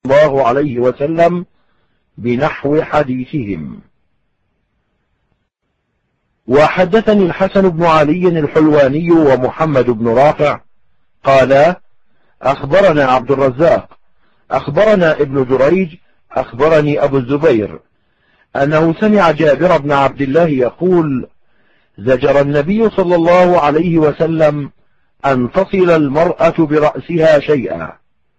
الله عليه وسلم بنحو حديثهم. وحدثني الحسن بن علي الحلواني ومحمد بن رافع قالا أخبرنا عبد الرزاق أخبرنا ابن جريج أخبرني أبو الزبير أنه سمع جابر بن عبد الله يقول زجر النبي صلى الله عليه وسلم أن تصل المرأة برأسها شيئا.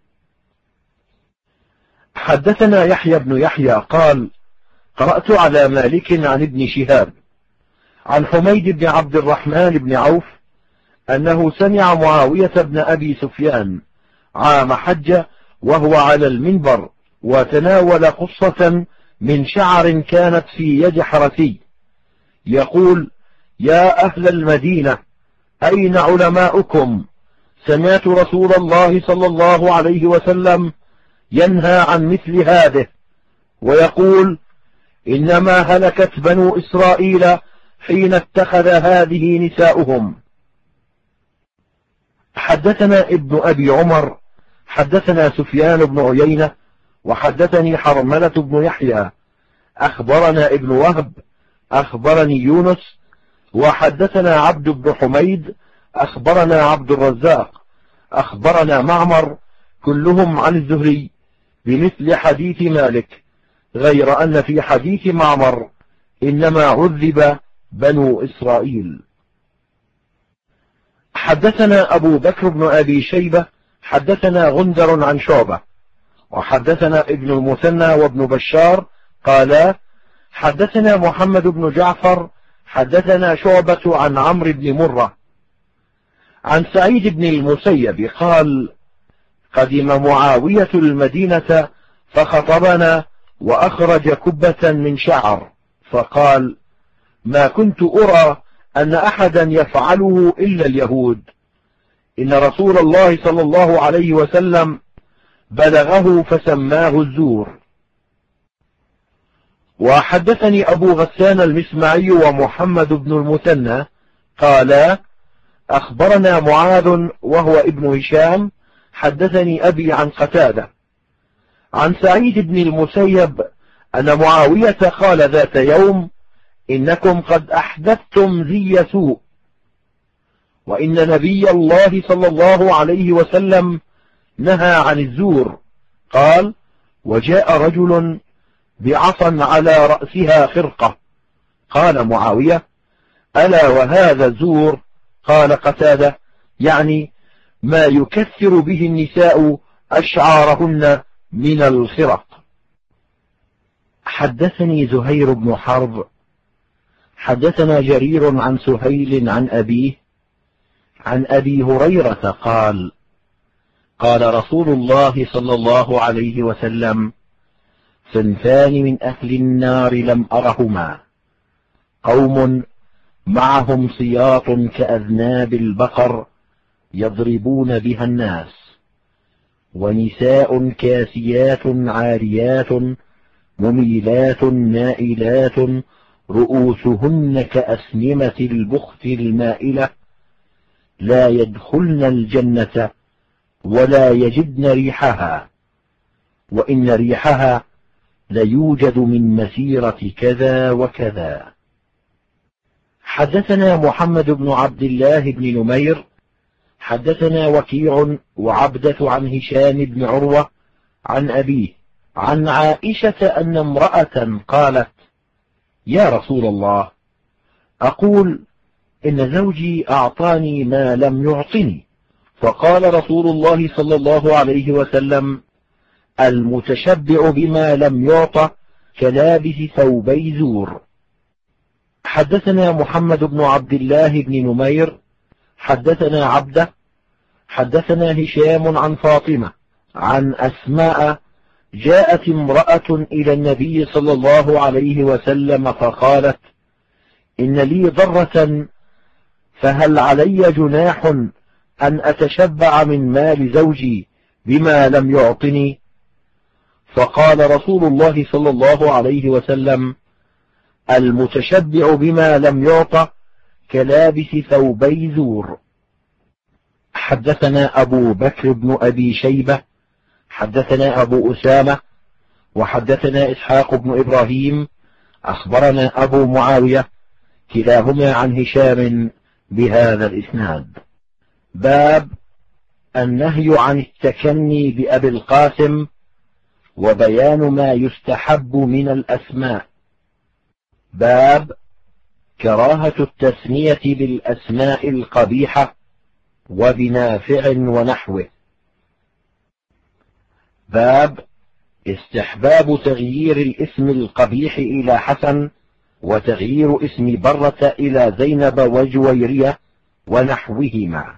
حدثنا يحيى بن يحيى قال قرأت على مالك عن ابن شهاب عن حميد بن عبد الرحمن بن عوف أنه سمع معاوية بن أبي سفيان عام حج وهو على المنبر وتناول قصة من شعر كانت في يد حرسي يقول يا أهل المدينة أين علماؤكم؟ سمعت رسول الله صلى الله عليه وسلم ينهى عن مثل هذه ويقول إنما هلكت بنو إسرائيل حين اتخذ هذه نساؤهم. حدثنا ابن أبي عمر حدثنا سفيان بن عيينة وحدثني حرملة بن يحيى أخبرنا ابن وهب أخبرني يونس وحدثنا عبد بن حميد أخبرنا عبد الرزاق أخبرنا معمر كلهم عن الزهري بمثل حديث مالك غير أن في حديث معمر إنما عذب بنو إسرائيل. حدثنا أبو بكر بن أبي شيبة حدثنا غندر عن شعبة وحدثنا ابن المثنى وابن بشار قالا حدثنا محمد بن جعفر حدثنا شعبة عن عمرو بن مرة عن سعيد بن المسيب قال قدم معاوية المدينة فخطبنا وأخرج كبة من شعر فقال ما كنت أرى أن أحدا يفعله إلا اليهود إن رسول الله صلى الله عليه وسلم بلغه فسماه الزور. وحدثني أبو غسان المسمعي ومحمد بن المثنى قالا أخبرنا معاذ وهو ابن هشام حدثني أبي عن قتادة عن سعيد بن المسيب أن معاوية قال ذات يوم إنكم قد أحدثتم ذي سوء وإن نبي الله صلى الله عليه وسلم نهى عن الزور. قال وجاء رجل بعصا على رأسها خرقة. قال معاوية ألا وهذا الزور؟ قال قتادة يعني ما يكثر به النساء أشعارهن من الخرق. حدثني زهير بن حرب حدثنا جرير عن سهيل عن أبيه عن أبي هريرة قال قال رسول الله صلى الله عليه وسلم صنفان من أهل النار لم أرهما قوم معهم سياط كأذناب البقر يضربون بها الناس ونساء كاسيات عاريات مميلات مائلات رؤوسهن كأسنمة البخت المائلة لا يدخلن الجنة ولا يجدن ريحها وإن ريحها ليوجد من مسيرة كذا وكذا. حدثنا محمد بن عبد الله بن نمير حدثنا وكيع وعبدة عن هشام بن عروة عن أبيه عن عائشة أن امرأة قالت يا رسول الله أقول إن زوجي أعطاني ما لم يعطني فقال رسول الله صلى الله عليه وسلم المتشبع بما لم يعط كلابس ثوبي زور. حدثنا محمد بن عبد الله بن نمير حدثنا عبده حدثنا هشام عن فاطمة عن أسماء جاءت امرأة إلى النبي صلى الله عليه وسلم فقالت إن لي ضرة فهل علي جناح أن أتشبع من مال زوجي بما لم يعطني؟ فقال رسول الله صلى الله عليه وسلم المتشبع بما لم يعط كلابس ثوبي زور. حدثنا أبو بكر بن أبي شيبة حدثنا أبو أسامة وحدثنا إسحاق بن إبراهيم أخبرنا أبو معاوية كلاهما عن هشام بهذا الإسناد. باب النهي عن التكني بأبي القاسم وبيان ما يستحب من الأسماء. باب كراهة التثنية بالأسماء القبيحة وبنافع ونحوه. باب استحباب تغيير الاسم القبيح إلى حسن وتغيير اسم برة إلى زينب وجويرية ونحوهما.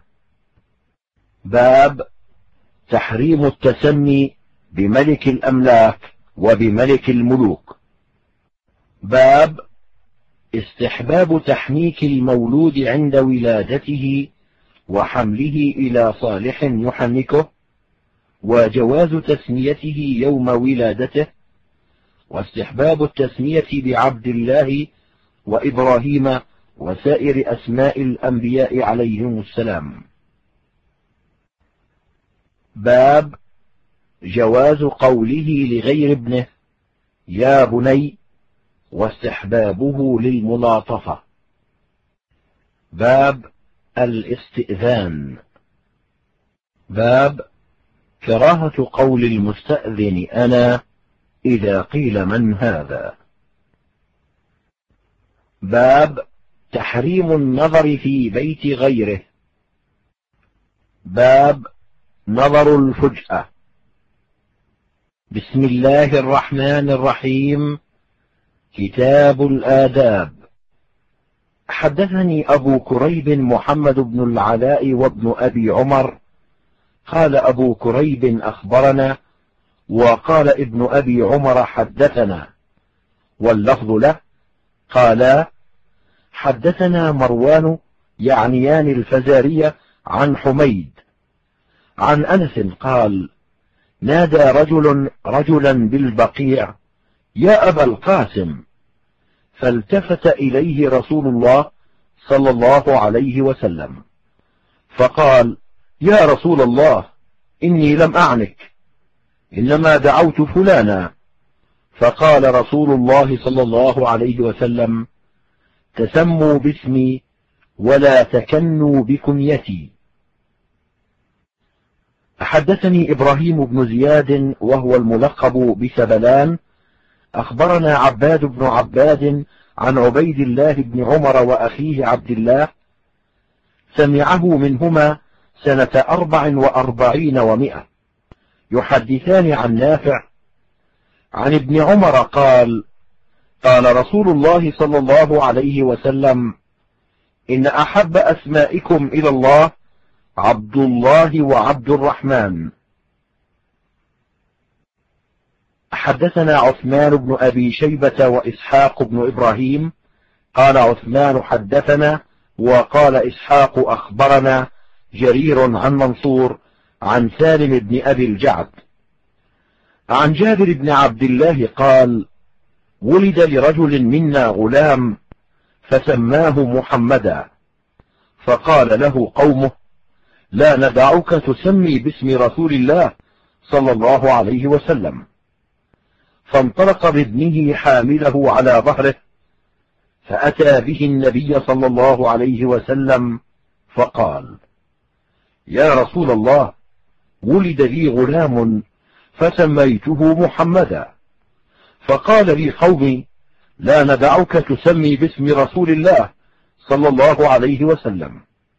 باب تحريم التسمي بملك الأملاك وبملك الملوك. باب استحباب تحنيك المولود عند ولادته وحمله إلى صالح يحنكه، وجواز تسميته يوم ولادته، واستحباب التسمية بعبد الله وإبراهيم وسائر أسماء الأنبياء عليهم السلام. باب جواز قوله لغير ابنه يا بني واستحبابه للملاطفة. باب الاستئذان. باب كراهة قول المستأذن أنا إذا قيل من هذا. باب تحريم النظر في بيت غيره. باب نظر الفجأة. بسم الله الرحمن الرحيم. كتاب الآداب. حدثني أبو كريب محمد بن العلاء وابن أبي عمر قال أبو كريب أخبرنا، وقال ابن أبي عمر حدثنا، واللفظ له قالا حدثنا مروان يعنيان الفزارية عن حميد عن أنس قال نادى رجل رجلا بالبقيع يا أبا القاسم، فالتفت إليه رسول الله صلى الله عليه وسلم فقال يا رسول الله إني لم أعنك، إنما دعوت فلانا. فقال رسول الله صلى الله عليه وسلم تسموا باسمي ولا تكنوا بكنيتي. حدثني إبراهيم بن زياد وهو الملقب بسبلان أخبرنا عباد بن عباد عن عبيد الله بن عمر وأخيه عبد الله سمعه منهما سنة 44 و100 يحدثان عن نافع عن ابن عمر قال قال رسول الله صلى الله عليه وسلم إن أحب أسمائكم إلى الله عبد الله وعبد الرحمن. حدثنا عثمان بن أبي شيبة وإسحاق بن إبراهيم قال عثمان حدثنا، وقال إسحاق أخبرنا جرير عن منصور عن سالم بن أبي الجعد عن جابر بن عبد الله قال ولد لرجل منا غلام فسماه محمدا، فقال له قومه لا ندعك تسمي باسم رسول الله صلى الله عليه وسلم. فانطلق بابنه حامله على ظهره فأتى به النبي صلى الله عليه وسلم فقال يا رسول الله ولد لي غلام فسميته محمدا، فقال لي قومي لا ندعك تسمي باسم رسول الله صلى الله عليه وسلم.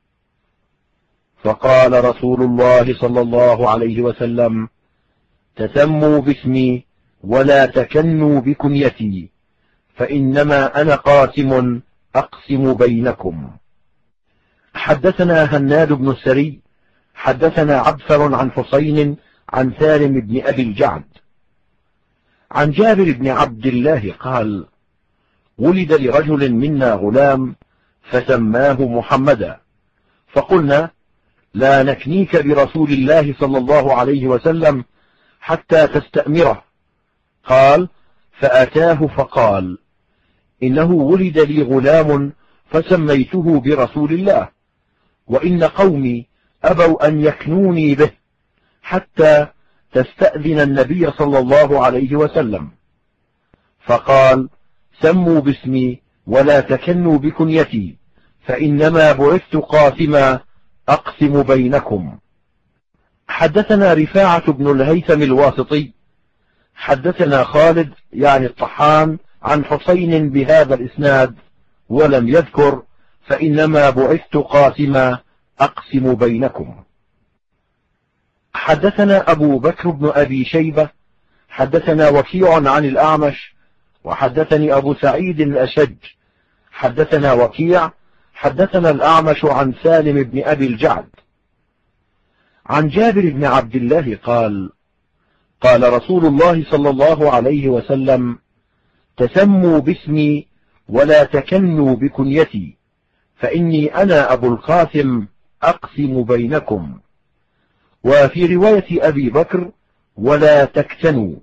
فقال رسول الله صلى الله عليه وسلم تسموا باسمي ولا تكنوا بكنيتي، فإنما أنا قاسم أقسم بينكم. حدثنا هناد بن السري حدثنا عبثر عن حسين عن سالم بن أبي الجعد عن جابر بن عبد الله قال ولد لرجل منا غلام فسماه محمدا، فقلنا لا نكنيك برسول الله صلى الله عليه وسلم حتى تستأمره. قال فأتاه فقال إنه ولد لي غلام فسميته برسول الله، وإن قومي أبوا أن يكنوني به حتى تستأذن النبي صلى الله عليه وسلم، فقال: سموا باسمي ولا تكنوا بكنيتي، فإنما بعثت قاسما أقسم بينكم. حدثنا رفاعة بن الهيثم الواسطي حدثنا خالد يعني الطحان عن حسين بهذا الإسناد ولم يذكر فإنما بعثت قاسما أقسم بينكم. حدثنا أبو بكر بن أبي شيبة حدثنا وكيع عن الأعمش وحدثني أبو سعيد الأشج حدثنا وكيع حدثنا الأعمش عن سالم بن أبي الجعد عن جابر بن عبد الله قال: قال رسول الله صلى الله عليه وسلم: تسموا باسمي ولا تكنوا بكنيتي، فإني أنا أبو القاسم أقسم بينكم. وفي رواية أبي بكر: ولا تكتنوا.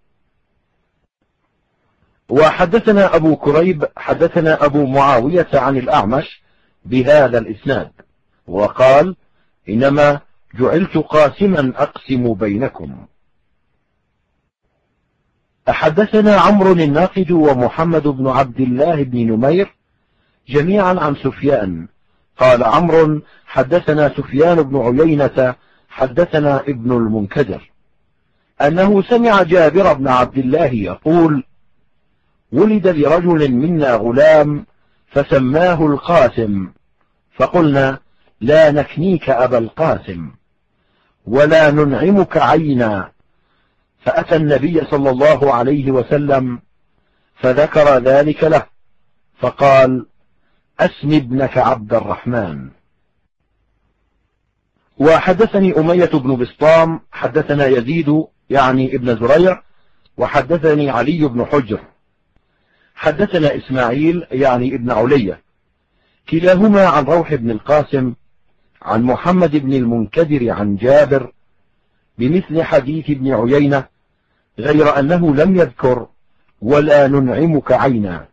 وحدثنا أبو كريب حدثنا أبو معاوية عن الأعمش بهذا الإسناد وقال: إنما جعلت قاسما أقسم بينكم. حدثنا عمرو الناقد ومحمد بن عبد الله بن نمير جميعا عن سفيان قال عمرو: حدثنا سفيان بن عيينة حدثنا ابن المنكدر أنه سمع جابر بن عبد الله يقول: ولد لرجل منا غلام فسماه القاسم، فقلنا: لا نكنيك أبا القاسم ولا ننعمك عينا. فأتى النبي صلى الله عليه وسلم فذكر ذلك له، فقال: أسم ابنك عبد الرحمن. وحدثني أمية بن بسطام حدثنا يزيد يعني ابن زريع وحدثني علي بن حجر حدثنا إسماعيل يعني ابن علية كلاهما عن روح بن القاسم عن محمد بن المنكدر عن جابر بمثل حديث ابن عيينة، غير أنه لم يذكر ولا ننعمك عينا.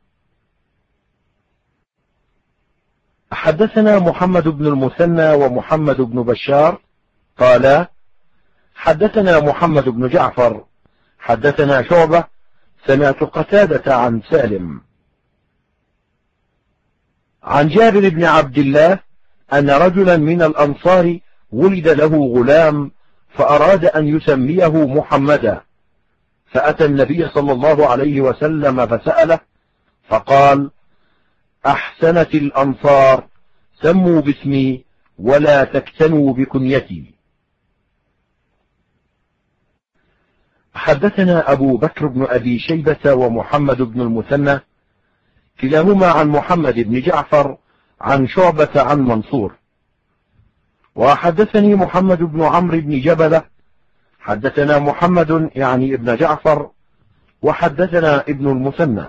حدثنا محمد بن المثنى ومحمد بن بشار قالا: حدثنا محمد بن جعفر حدثنا شعبة سمعت قتادة عن سالم عن جابر بن عبد الله أن رجلا من الأنصار ولد له غلام فأراد أن يسميه محمدا، فأتى النبي صلى الله عليه وسلم فسأله فقال: أحسنت الأنصار، سموا باسمي ولا تكتنوا بكنيتي. حدثنا أبو بكر بن أبي شيبة ومحمد بن المثنى كلاهما عن محمد بن جعفر عن شعبة عن منصور. وحدثني محمد بن عمرو بن جبلة حدثنا محمد يعني ابن جعفر وحدثنا ابن المثنى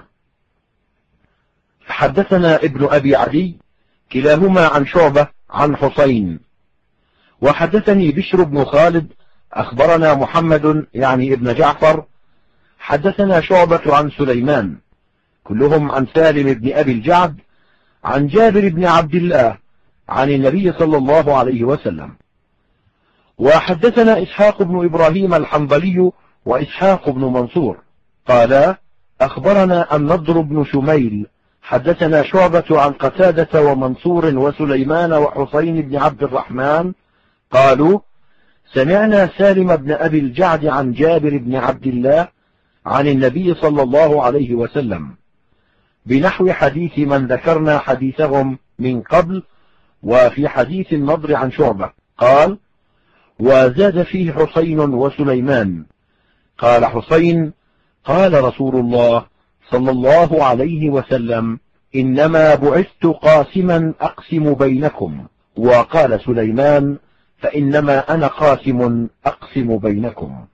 حدثنا ابن أبي عدي كلاهما عن شعبة عن حسين. وحدثني بشر بن خالد أخبرنا محمد يعني ابن جعفر حدثنا شعبة عن سليمان كلهم عن سالم بن أبي الجعد عن جابر بن عبد الله عن النبي صلى الله عليه وسلم. وحدثنا إسحاق بن إبراهيم الحنظلي وإسحاق بن منصور قالا: أخبرنا النضر بن شميل حدثنا شعبة عن قتادة ومنصور وسليمان وحسين بن عبد الرحمن قالوا: سمعنا سالم بن أبي الجعد عن جابر بن عبد الله عن النبي صلى الله عليه وسلم بنحو حديث من ذكرنا حديثهم من قبل. وفي حديث النضر عن شعبة قال: وزاد فيه حسين وسليمان. قال حسين: قال رسول الله صلى الله عليه وسلم: إنما بعثت قاسما أقسم بينكم. وقال سليمان: فإنما أنا قاسم أقسم بينكم.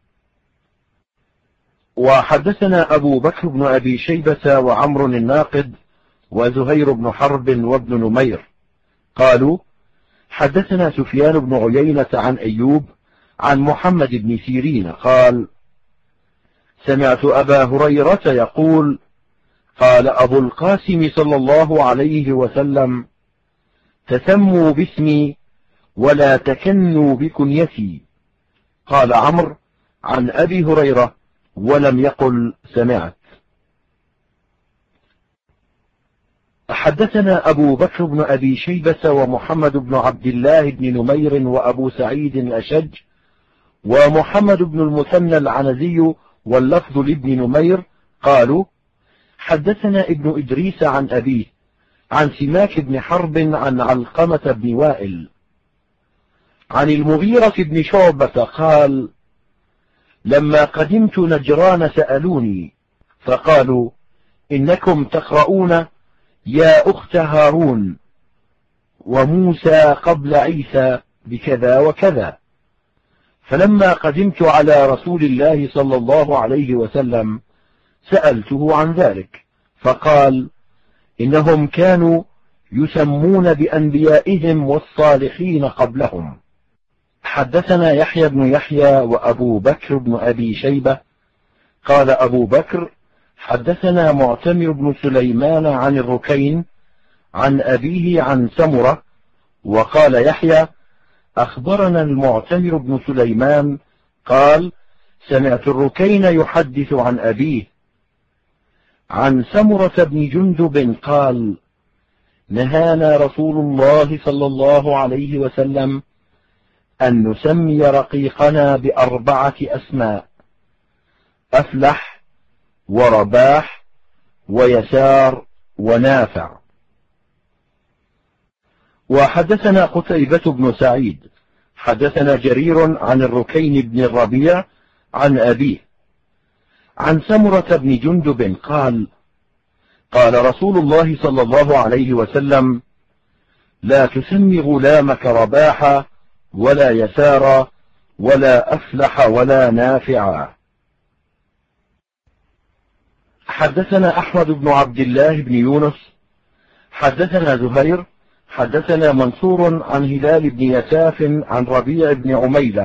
وحدثنا أبو بكر بن أبي شيبة وعمر الناقد وزهير بن حرب وابن نمير قالوا: حدثنا سفيان بن عيينة عن أيوب عن محمد بن سيرين قال: سمعت أبا هريرة يقول: قال أبو القاسم صلى الله عليه وسلم: تسموا باسمي ولا تكنوا بكنيتي. قال عمرو: عن أبي هريرة ولم يقل سمعت. حدثنا أبو بكر بن أبي شيبة ومحمد بن عبد الله بن نمير وأبو سعيد الأشج ومحمد بن المثنى العنزي واللفظ لابن نمير قالوا حدثنا ابن إدريس عن أبيه عن سماك بن حرب عن علقمة بن وائل عن المغيرة بن شعبة قال لما قدمت نجران سألوني فقالوا إنكم تقرؤون يا أخت هارون وموسى قبل عيسى بكذا وكذا، فلما قدمت على رسول الله صلى الله عليه وسلم سألته عن ذلك فقال إنهم كانوا يسمون بأنبيائهم والصالحين قبلهم. حدثنا يحيى بن يحيى وأبو بكر بن أبي شيبة قال أبو بكر حدثنا معتمر بن سليمان عن الركين عن أبيه عن سمرة، وقال يحيى أخبرنا المعتمر بن سليمان قال سمعت الركين يحدث عن أبيه عن سمرة بن جندب قال نهانا رسول الله صلى الله عليه وسلم أن نسمي رقيقنا بأربعة أسماء: أفلح ورباح ويسار ونافع. وحدثنا قتيبة بن سعيد حدثنا جرير عن الركين بن الربيع عن أبيه عن سمرة بن جندب قال قال رسول الله صلى الله عليه وسلم لا تسمي غلامك رباحا ولا يسارا ولا أفلح ولا نافعا. حدثنا أحمد بن عبد الله بن يونس حدثنا زهير حدثنا منصور عن هلال بن يساف عن ربيع بن عميلة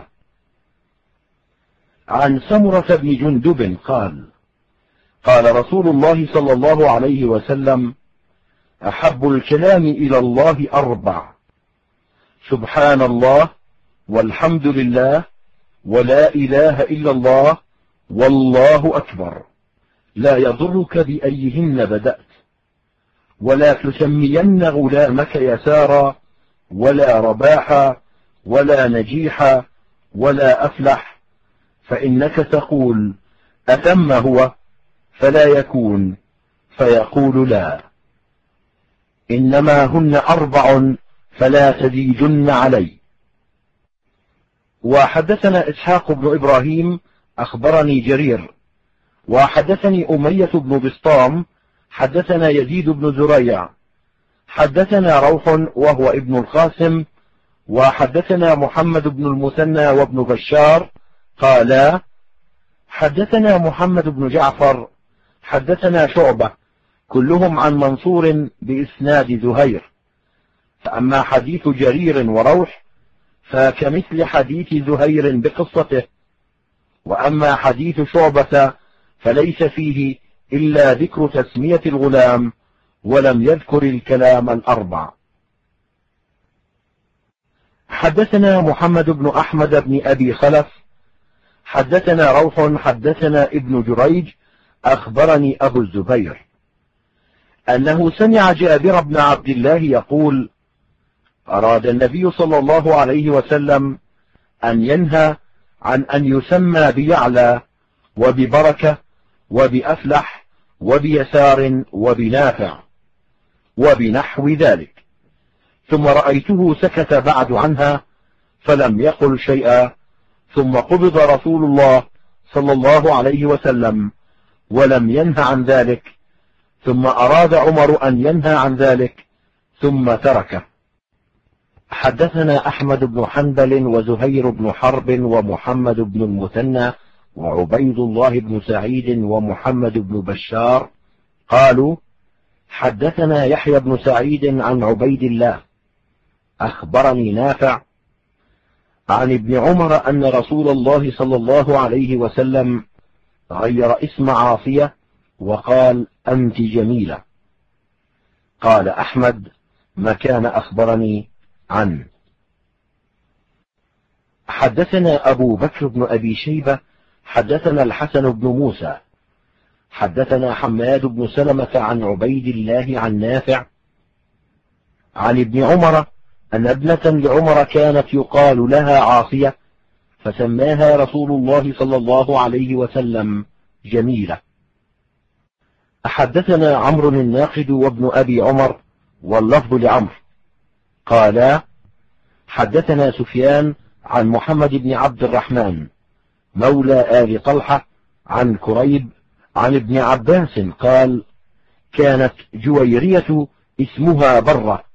عن سمرة بن جندب قال قال رسول الله صلى الله عليه وسلم أحب الكلام إلى الله أربع: سبحان الله والحمد لله ولا إله إلا الله والله أكبر، لا يضرك بأيهن بدأت، ولا تسمين غلامك يسارا ولا رباحا ولا نجيحا ولا أفلح، فإنك تقول أتم هو فلا يكون فيقول لا، إنما هن أربع فلا تزيدن علي. وحدثنا إسحاق بن إبراهيم أخبرني جرير وحدثني أمية بن بسطام حدثنا يزيد بن زريع حدثنا روح وهو ابن القاسم وحدثنا محمد بن المثنى وابن بشار قالا حدثنا محمد بن جعفر حدثنا شعبة كلهم عن منصور بإسناد زهير، فأما حديث جرير وروح فكمثل حديث زهير بقصته، وأما حديث شعبة فليس فيه إلا ذكر تسمية الغلام ولم يذكر الكلام الأربع. حدثنا محمد بن أحمد بن أبي خلف حدثنا روح حدثنا ابن جريج أخبرني أبو الزبير أنه سمع جابر بن عبد الله يقول أراد النبي صلى الله عليه وسلم أن ينهى عن أن يسمى بيعلى وببركة وبأفلح وبيسار وبنافع وبنحو ذلك، ثم رأيته سكت بعد عنها فلم يقل شيئا، ثم قبض رسول الله صلى الله عليه وسلم ولم ينه عن ذلك، ثم أراد عمر أن ينهى عن ذلك ثم تركه. حدثنا أحمد بن حنبل وزهير بن حرب ومحمد بن المثنى وعبيد الله بن سعيد ومحمد بن بشار قالوا حدثنا يحيى بن سعيد عن عبيد الله أخبرني نافع عن ابن عمر أن رسول الله صلى الله عليه وسلم غير اسم عاصية وقال أنت جميلة. قال أحمد ما كان أخبرني عنه. حدثنا أبو بكر بن أبي شيبة حدثنا الحسن بن موسى حدثنا حماد بن سلمة عن عبيد الله عن نافع عن ابن عمر أن ابنة لعمر كانت يقال لها عاصية فسماها رسول الله صلى الله عليه وسلم جميلة. حدثنا عمرو الناقد وابن أبي عمر واللفظ لعمرو قالا حدثنا سفيان عن محمد بن عبد الرحمن مولى آل طلحة عن كريب عن ابن عباس قال كانت جويرية اسمها برة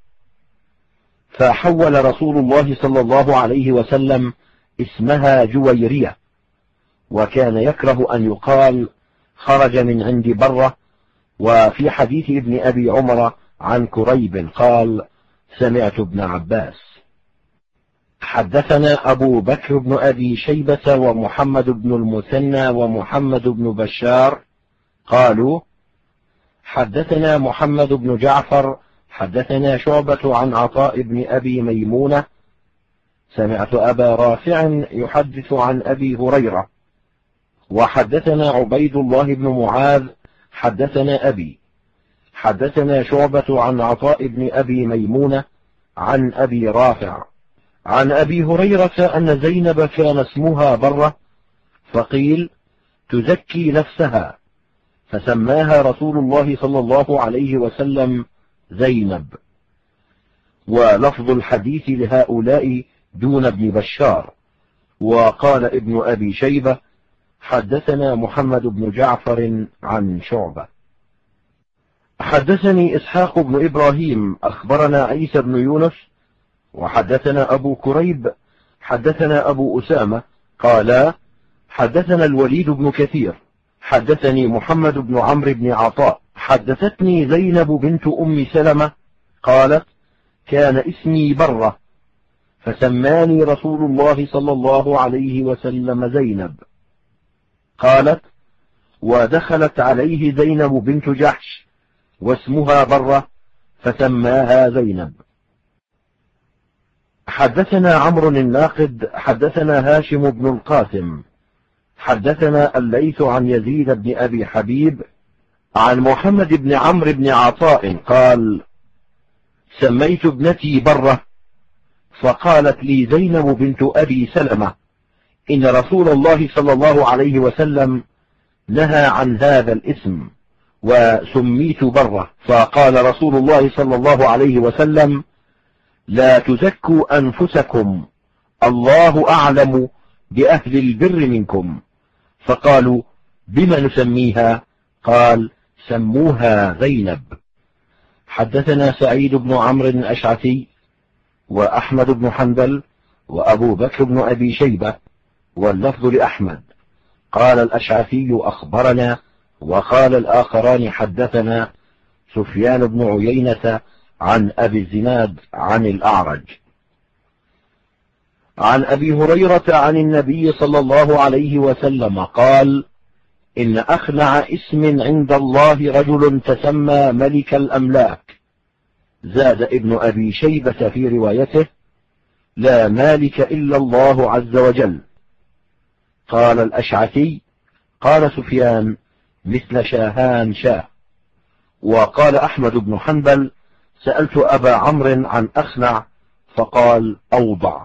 فحول رسول الله صلى الله عليه وسلم اسمها جويرية، وكان يكره أن يقال خرج من عند برة. وفي حديث ابن أبي عمر عن كريب قال سمعت ابن عباس. حدثنا أبو بكر بن أبي شيبة ومحمد بن المثنى ومحمد بن بشار قالوا حدثنا محمد بن جعفر حدثنا شعبة عن عطاء بن أبي ميمونة سمعت أبا رافع يحدث عن أبي هريرة. وحدثنا عبيد الله بن معاذ حدثنا أبي حدثنا شعبة عن عطاء بن أبي ميمونة عن أبي رافع عن أبي هريرة أن زينب كان اسمها برة فقيل تزكي نفسها فسماها رسول الله صلى الله عليه وسلم زينب. ولفظ الحديث لهؤلاء دون ابن بشار. وقال ابن أبي شيبة حدثنا محمد بن جعفر عن شعبة. حدثني إسحاق بن إبراهيم أخبرنا عيسى بن يونس وحدثنا أبو كريب حدثنا أبو أسامة قالا حدثنا الوليد بن كثير حدثني محمد بن عمرو بن عطاء حدثتني زينب بنت أم سلمة قالت كان اسمي برة فسماني رسول الله صلى الله عليه وسلم زينب. قالت ودخلت عليه زينب بنت جحش واسمها برة فسماها زينب. حدثنا عمرو الناقد حدثنا هاشم بن القاسم حدثنا الليث عن يزيد بن أبي حبيب عن محمد بن عمرو بن عطاء قال سميت ابنتي برة فقالت لي زينب بنت أبي سلمة إن رسول الله صلى الله عليه وسلم نهى عن هذا الاسم وسميت برة. فقال رسول الله صلى الله عليه وسلم لا تزكوا أنفسكم الله أعلم بأهل البر منكم. فقالوا بما نسميها؟ قال سموها زينب. حدثنا سعيد بن عمرو الأشعثي وأحمد بن حنبل وأبو بكر بن أبي شيبة واللفظ لأحمد قال الأشعثي أخبرنا وقال الآخران حدثنا سفيان بن عيينة عن أبي الزناد عن الأعرج عن أبي هريرة عن النبي صلى الله عليه وسلم قال إن أخنع اسم عند الله رجل تسمى ملك الأملاك. زاد ابن أبي شيبة في روايته لا مالك إلا الله عز وجل. قال الأشعثي قال سفيان مثل شاهان شاه. وقال أحمد بن حنبل سألت أبا عمرو عن أخنع فقال أوضع.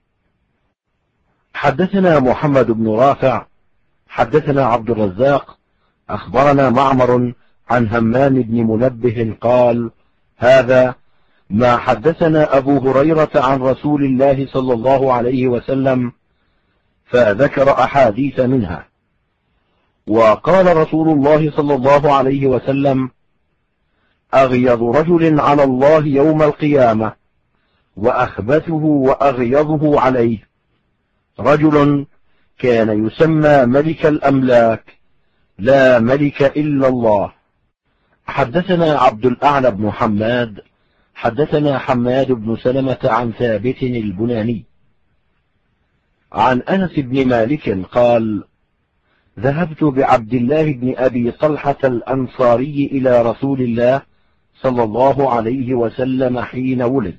حدثنا محمد بن رافع حدثنا عبد الرزاق أخبرنا معمر عن همام بن منبه قال هذا ما حدثنا أبو هريرة عن رسول الله صلى الله عليه وسلم فذكر أحاديث منها. وقال رسول الله صلى الله عليه وسلم أغيظ رجل على الله يوم القيامة وأخبثه وأغيظه عليه رجل كان يسمى ملك الأملاك لا ملك إلا الله. حدثنا عبد الأعلى بن حماد حدثنا حماد بن سلمة عن ثابت البناني عن أنس بن مالك قال ذهبت بعبد الله بن أبي طلحة الأنصاري إلى رسول الله صلى الله عليه وسلم حين ولد،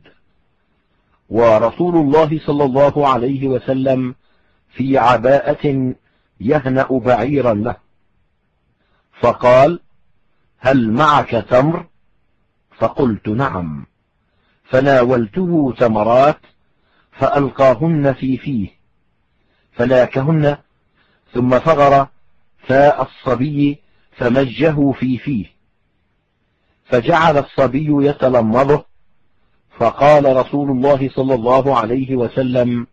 ورسول الله صلى الله عليه وسلم في عباءة يهنأ بعيرا له، فقال: هل معك تمر؟ فقلت: نعم. فناولته تمرات فألقاهن في فيه فلاكهن، ثم فغر فاء الصبي فمجه في فيه، فجعل الصبي يتلمضه، فقال رسول الله صلى الله عليه وسلم: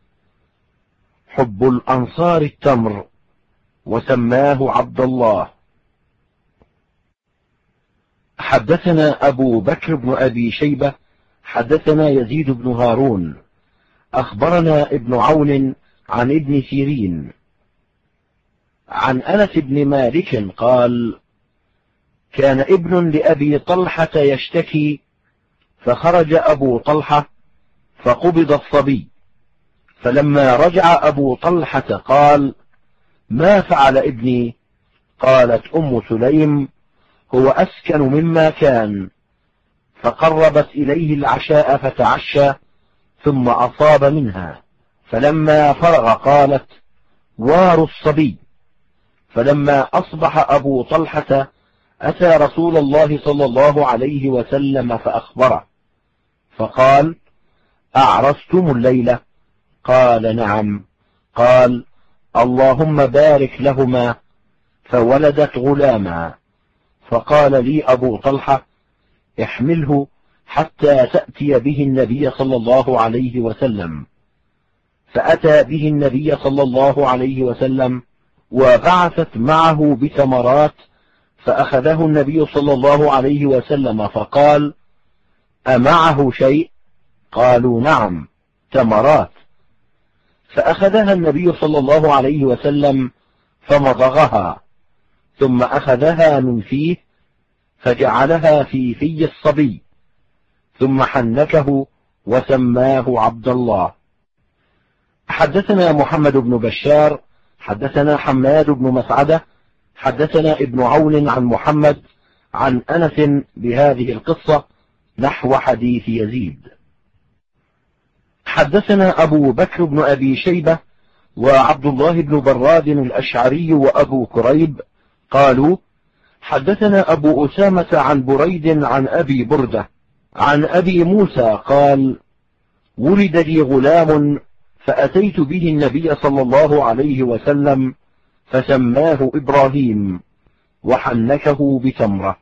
حب الأنصار التمر، وسماه عبد الله. حدثنا أبو بكر بن أبي شيبة حدثنا يزيد بن هارون أخبرنا ابن عون عن ابن سيرين عن أنس بن مالك قال: كان ابن لأبي طلحة يشتكي، فخرج أبو طلحة فقبض الصبي، فلما رجع أبو طلحة قال: ما فعل ابني؟ قالت أم سليم: هو أسكن مما كان. فقربت إليه العشاء فتعشى، ثم أصاب منها، فلما فرغ قالت: وار الصبي. فلما أصبح أبو طلحة أتى رسول الله صلى الله عليه وسلم فأخبره، فقال: أعرستم الليلة؟ قال: نعم. قال: اللهم بارك لهما، فولدت غلاما. فقال لي أبو طلحة: احمله حتى تأتي به النبي صلى الله عليه وسلم. فأتى به النبي صلى الله عليه وسلم، وبعثت معه بتمرات، فأخذه النبي صلى الله عليه وسلم فقال: أمعه شيء؟ قالوا: نعم، تمرات. فأخذها النبي صلى الله عليه وسلم فمضغها، ثم أخذها من فيه فجعلها في في الصبي، ثم حنكه وسماه عبد الله. حدثنا محمد بن بشار حدثنا حماد بن مسعدة حدثنا ابن عون عن محمد عن أنس بهذه القصة نحو حديث يزيد. حدثنا أبو بكر بن أبي شيبة وعبد الله بن براد الأشعري وأبو كريب قالوا: حدثنا أبو أسامة عن بريد عن أبي بردة عن أبي موسى قال: ولد لي غلام، فأتيت به النبي صلى الله عليه وسلم فسماه إبراهيم، وحنكه بتمرة.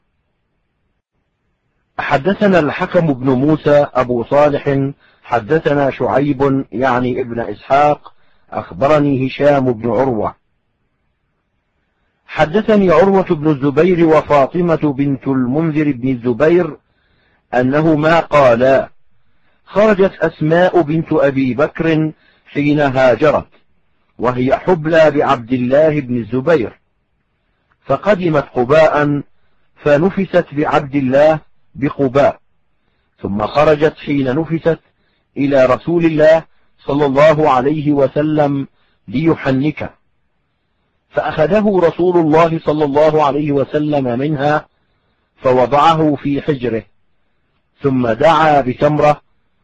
حدثنا الحكم بن موسى أبو صالح حدثنا شعيب يعني ابن إسحاق أخبرني هشام بن عروة حدثني عروة بن الزبير وفاطمة بنت المنذر بن الزبير أنهما قالا: خرجت أسماء بنت أبي بكر حين هاجرت، وهي حبلى بعبد الله بن الزبير، فقدمت قباء فنفست بعبد الله بقباء، ثم خرجت حين نفست إلى رسول الله صلى الله عليه وسلم ليحنكه، فأخذه رسول الله صلى الله عليه وسلم منها فوضعه في حجره، ثم دعا بتمرة.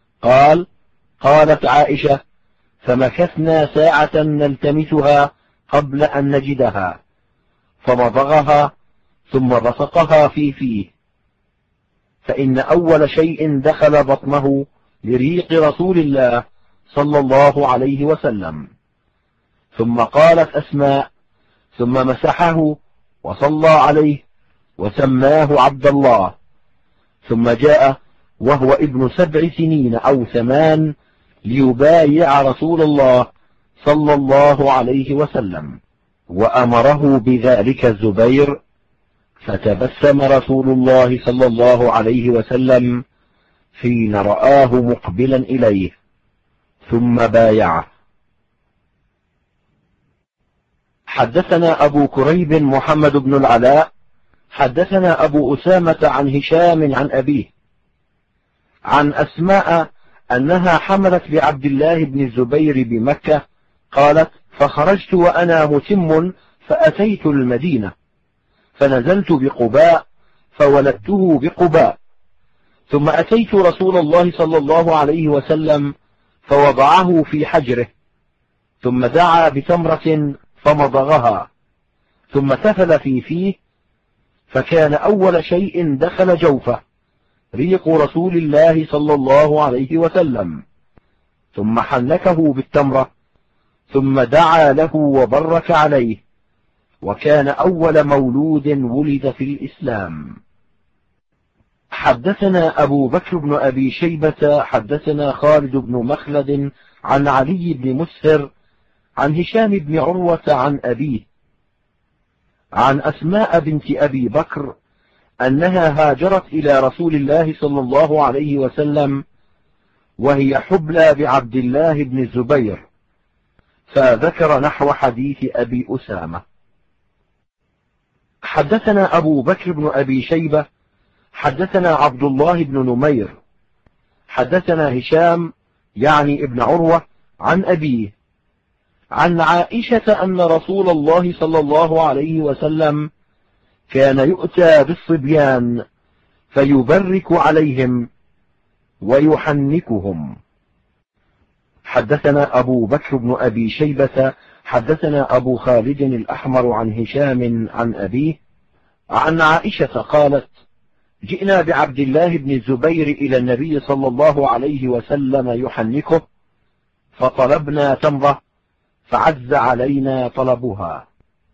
قالت عائشة: فمكثنا ساعة نلتمسها قبل أن نجدها، فمضغها ثم بصقها في فيه، فإن أول شيء دخل بطنه لريق رسول الله صلى الله عليه وسلم. ثم قالت أسماء: ثم مسحه وصلى عليه وسماه عبد الله، ثم جاء وهو ابن 7 سنين أو 8 ليبايع رسول الله صلى الله عليه وسلم، وأمره بذلك الزبير، فتبسم رسول الله صلى الله عليه وسلم حين رآه مقبلا إليه، ثم بايعه. حدثنا أبو كريب محمد بن العلاء حدثنا أبو أسامة عن هشام عن أبيه عن أسماء أنها حملت بعبد الله بن الزبير بمكة، قالت: فخرجت وأنا متم فأتيت المدينة، فنزلت بقباء فولدته بقباء، ثم أتيت رسول الله صلى الله عليه وسلم فوضعه في حجره، ثم دعا بتمرة فمضغها ثم تفل في فيه، فكان أول شيء دخل جوفه ريق رسول الله صلى الله عليه وسلم، ثم حنكه بالتمرة، ثم دعا له وبرك عليه، وكان أول مولود ولد في الإسلام. حدثنا أبو بكر بن أبي شيبة حدثنا خالد بن مخلد عن علي بن مسهر عن هشام بن عروة عن أبيه عن أسماء بنت أبي بكر أنها هاجرت إلى رسول الله صلى الله عليه وسلم وهي حبلى بعبد الله بن الزبير، فذكر نحو حديث أبي أسامة. حدثنا أبو بكر بن أبي شيبة حدثنا عبد الله بن نمير حدثنا هشام يعني ابن عروة عن أبيه عن عائشة أن رسول الله صلى الله عليه وسلم كان يؤتى بالصبيان فيبرك عليهم ويحنكهم. حدثنا أبو بكر بن أبي شيبة حدثنا أبو خالد الأحمر عن هشام عن أبيه عن عائشة قالت: جئنا بعبد الله بن الزبير إلى النبي صلى الله عليه وسلم يحنكه، فطلبنا تمرة فعز علينا طلبها.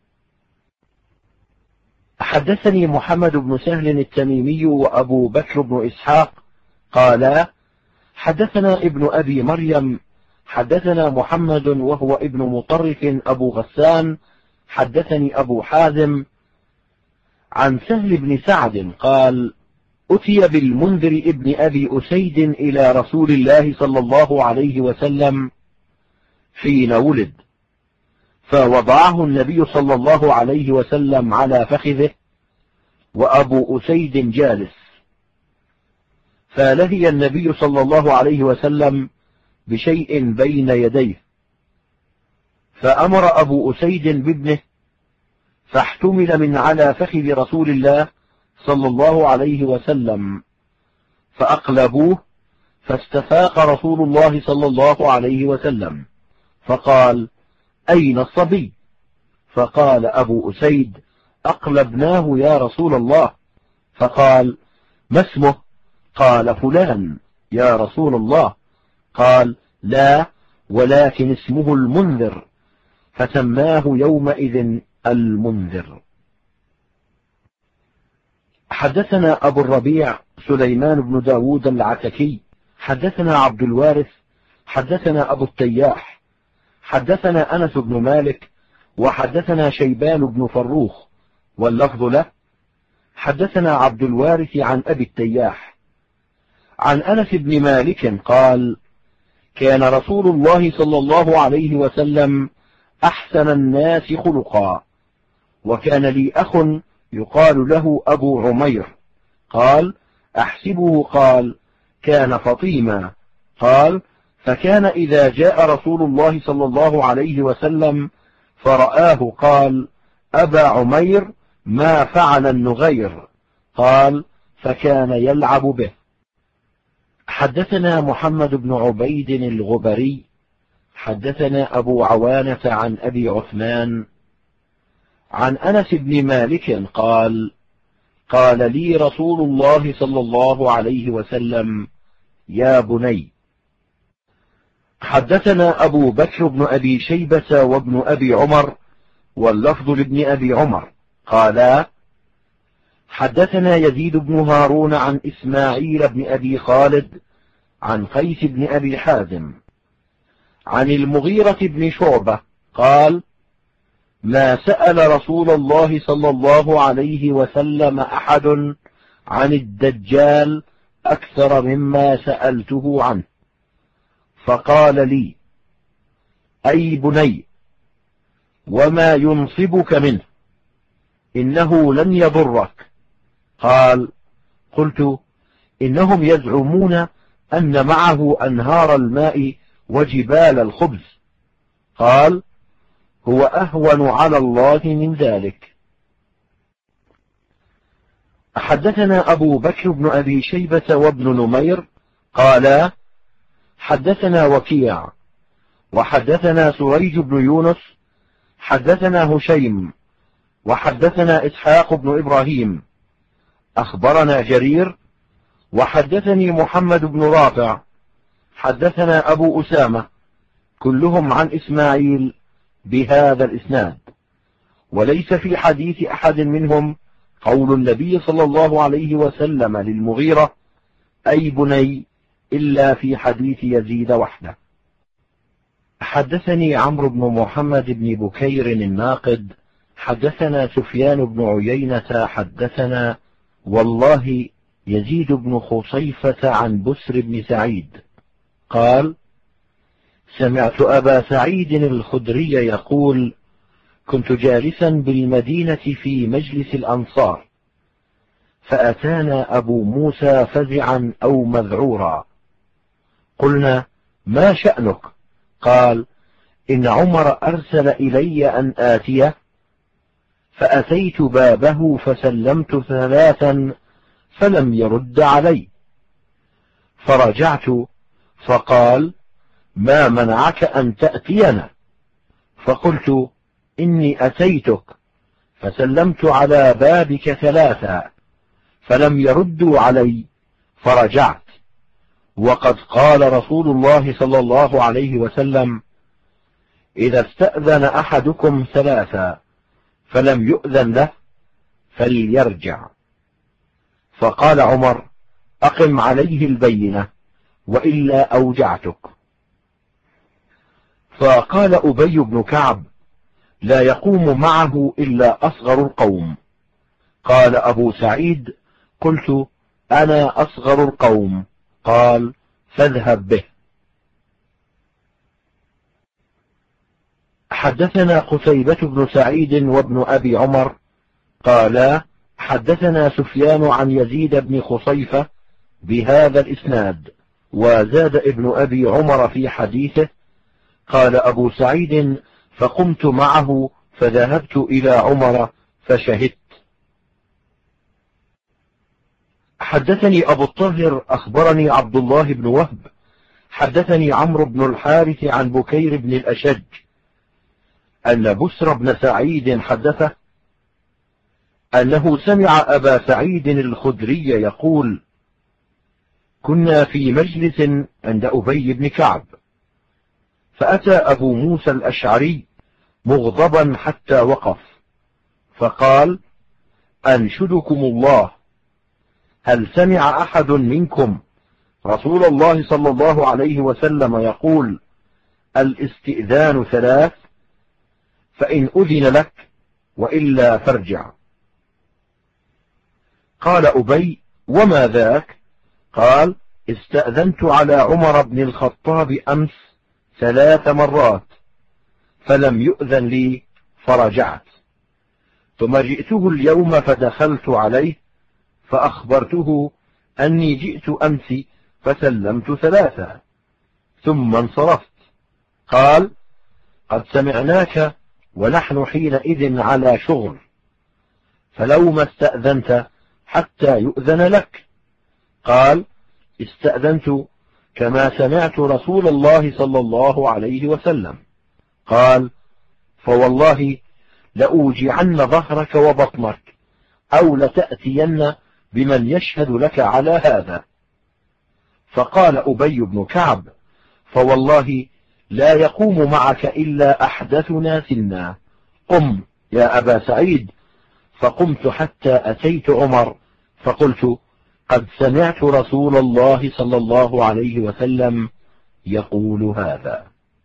حدثني محمد بن سهل التميمي وأبو بكر بن إسحاق قالا: حدثنا ابن أبي مريم حدثنا محمد وهو ابن مطرف أبو غسان حدثني أبو حازم عن سهل بن سعد قال: أتي بالمنذر ابن أبي أسيد إلى رسول الله صلى الله عليه وسلم حين ولد، فوضعه النبي صلى الله عليه وسلم على فخذه وأبو أسيد جالس، فلهي النبي صلى الله عليه وسلم بشيء بين يديه، فأمر أبو أسيد بابنه فاحتمل من على فخذ رسول الله صلى الله عليه وسلم، فأقلبوه، فاستفاق رسول الله صلى الله عليه وسلم فقال: أين الصبي؟ فقال أبو أسيد: أقلبناه يا رسول الله. فقال: ما اسمه؟ قال: فلان يا رسول الله. قال: لا، ولكن اسمه المنذر، فسماه يومئذ المنذر. حدثنا أبو الربيع سليمان بن داود العتكي حدثنا عبد الوارث حدثنا أبو التياح حدثنا أنس بن مالك وحدثنا شيبان بن فروخ واللفظ له. حدثنا عبد الوارث عن أبي التياح عن أنس بن مالك قال: كان رسول الله صلى الله عليه وسلم أحسن الناس خلقا، وكان لي أخ يقال له أبو عمير. قال: أحسبه قال: كان فطيما. قال: فكان إذا جاء رسول الله صلى الله عليه وسلم فرآه قال: أبا عمير، ما فعل النغير؟ قال: فكان يلعب به. حدثنا محمد بن عبيد الغبري حدثنا أبو عوانة عن أبي عثمان عن أنس بن مالك قال: قال لي رسول الله صلى الله عليه وسلم: يا بني. حدثنا أبو بكر بن أبي شيبة وابن أبي عمر واللفظ لابن أبي عمر قالا: حدثنا يزيد بن هارون عن إسماعيل بن أبي خالد عن قيس بن أبي حازم عن المغيرة بن شعبة قال: ما سأل رسول الله صلى الله عليه وسلم أحد عن الدجال أكثر مما سألته عنه، فقال لي: أي بني، وما ينصبك منه؟ إنه لن يضرك. قال: قلت: إنهم يزعمون أن معه أنهار الماء وجبال الخبز. قال: هو أهون على الله من ذلك. حدثنا أبو بكر بن أبي شيبة وابن نمير قالا: حدثنا وكيع وحدثنا سريج بن يونس حدثنا هشيم وحدثنا إسحاق بن إبراهيم أخبرنا جرير وحدثني محمد بن رافع حدثنا أبو أسامة كلهم عن إسماعيل بهذا الإسناد، وليس في حديث أحد منهم قول النبي صلى الله عليه وسلم للمغيرة أي بني إلا في حديث يزيد وحده. حدثني عمرو بن محمد بن بكير الناقد حدثنا سفيان بن عيينة حدثنا والله يزيد بن خصيفة عن بسر بن سعيد قال: سمعت أبا سعيد الخدري يقول: كنت جالسا بالمدينة في مجلس الأنصار، فأتانا أبو موسى فزعا أو مذعورا، قلنا: ما شأنك؟ قال: إن عمر أرسل إلي أن آتيه، فأتيت بابه فسلمت 3 فلم يرد علي، فرجعت فقال: ما منعك أن تأتينا؟ فقلت: إني أتيتك فسلمت على بابك 3 فلم يردوا علي فرجعت، وقد قال رسول الله صلى الله عليه وسلم: إذا استأذن أحدكم 3 فلم يؤذن له فليرجع. فقال عمر: أقم عليه البينة وإلا أوجعتك. فقال أبي بن كعب: لا يقوم معه إلا أصغر القوم. قال أبو سعيد: قلت: أنا أصغر القوم. قال: فاذهب به. حدثنا قتيبة بن سعيد وابن أبي عمر قالا: حدثنا سفيان عن يزيد بن خصيفة بهذا الإسناد، وزاد ابن أبي عمر في حديثه. قال أبو سعيد: فقمت معه فذهبت إلى عمر فشهدت. حدثني أبو الطاهر أخبرني عبد الله بن وهب حدثني عمرو بن الحارث عن بكير بن الأشج أن بسر بن سعيد حدثه أنه سمع أبا سعيد الخدري يقول: كنا في مجلس عند أبي بن كعب، فأتى أبو موسى الأشعري مغضبا حتى وقف، فقال: أنشدكم الله، هل سمع أحد منكم رسول الله صلى الله عليه وسلم يقول: الاستئذان 3، فإن أذن لك وإلا فارجع؟ قال أبي: وما ذاك؟ قال: استأذنت على عمر بن الخطاب أمس 3 مرات فلم يؤذن لي فرجعت، ثم جئته اليوم فدخلت عليه فأخبرته أني جئت أمس فسلمت 3 ثم انصرفت. قال: قد سمعناك ونحن حينئذ على شغل، فلو ما استأذنت حتى يؤذن لك. قال: استأذنت كما سمعت رسول الله صلى الله عليه وسلم. قال: فوالله لأوجعن ظهرك وبطنك، أو لتأتين بمن يشهد لك على هذا. فقال أبي بن كعب: فوالله لا يقوم معك إلا أحدثنا سنا، قم يا أبا سعيد. فقمت حتى أتيت عمر فقلت: قد سمعت رسول الله صلى الله عليه وسلم يقول هذا.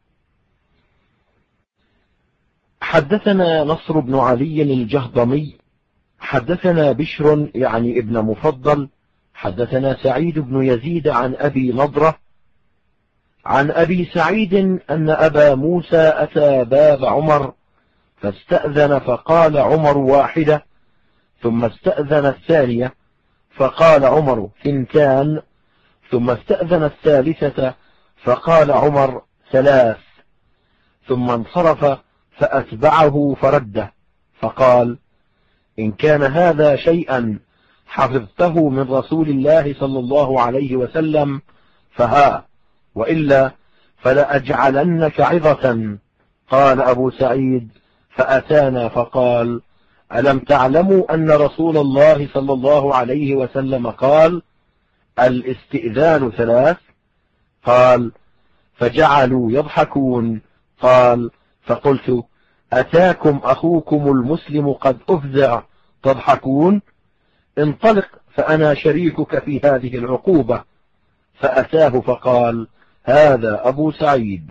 حدثنا نصر بن علي الجهضمي حدثنا بشر يعني ابن مفضل حدثنا سعيد بن يزيد عن أبي نضرة عن أبي سعيد أن أبا موسى أتى باب عمر فاستأذن، فقال عمر: 1، ثم استأذن 2، فقال عمر: 2، ثم استأذن 3، فقال عمر: 3، ثم انصرف فأتبعه فرده، فقال: إن كان هذا شيئا حفظته من رسول الله صلى الله عليه وسلم فها، وإلا فلأجعلنك عظة. قال أبو سعيد: فأتانا فقال: ألم تعلموا أن رسول الله صلى الله عليه وسلم قال: الاستئذان 3؟ قال: فجعلوا يضحكون. قال: فقلت: أتاكم أخوكم المسلم قد أفزع تضحكون؟ انطلق فأنا شريكك في هذه العقوبة. فأتاه فقال: هذا أبو سعيد.